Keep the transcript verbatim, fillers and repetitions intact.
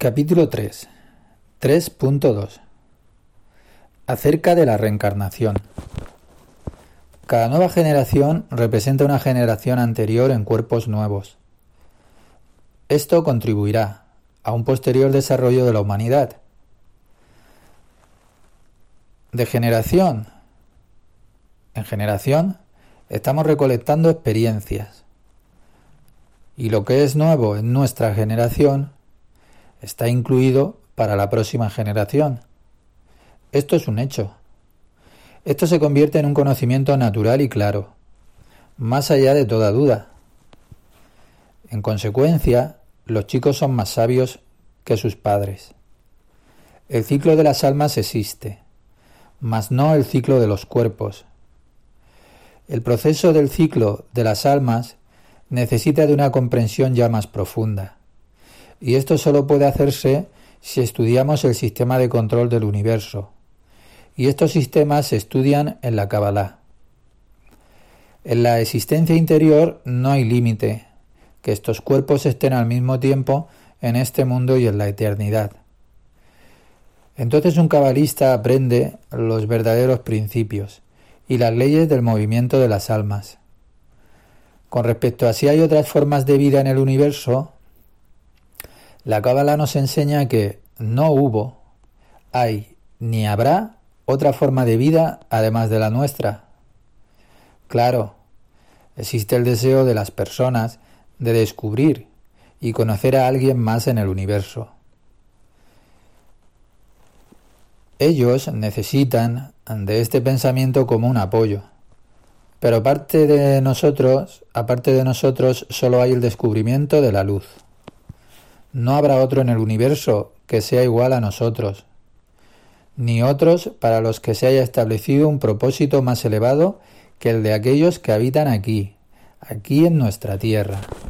Capítulo tres. tres punto dos. Acerca de la reencarnación. Cada nueva generación representa una generación anterior en cuerpos nuevos. Esto contribuirá a un posterior desarrollo de la humanidad. De generación en generación estamos recolectando experiencias. Y lo que es nuevo en nuestra generación está incluido para la próxima generación. Esto es un hecho. Esto se convierte en un conocimiento natural y claro, más allá de toda duda. En consecuencia, los chicos son más sabios que sus padres. El ciclo de las almas existe, mas no el ciclo de los cuerpos. El proceso del ciclo de las almas necesita de una comprensión ya más profunda. Y esto solo puede hacerse si estudiamos el sistema de control del universo. Y estos sistemas se estudian en la Kabbalah. En la existencia interior no hay límite, que estos cuerpos estén al mismo tiempo en este mundo y en la eternidad. Entonces un cabalista aprende los verdaderos principios y las leyes del movimiento de las almas. Con respecto a si hay otras formas de vida en el universo, la Kabbalah nos enseña que no hubo, hay ni habrá otra forma de vida además de la nuestra. Claro, existe el deseo de las personas de descubrir y conocer a alguien más en el universo. Ellos necesitan de este pensamiento como un apoyo, pero aparte de nosotros, aparte de nosotros, solo hay el descubrimiento de la luz. No habrá otro en el universo que sea igual a nosotros, ni otros para los que se haya establecido un propósito más elevado que el de aquellos que habitan aquí, aquí en nuestra tierra.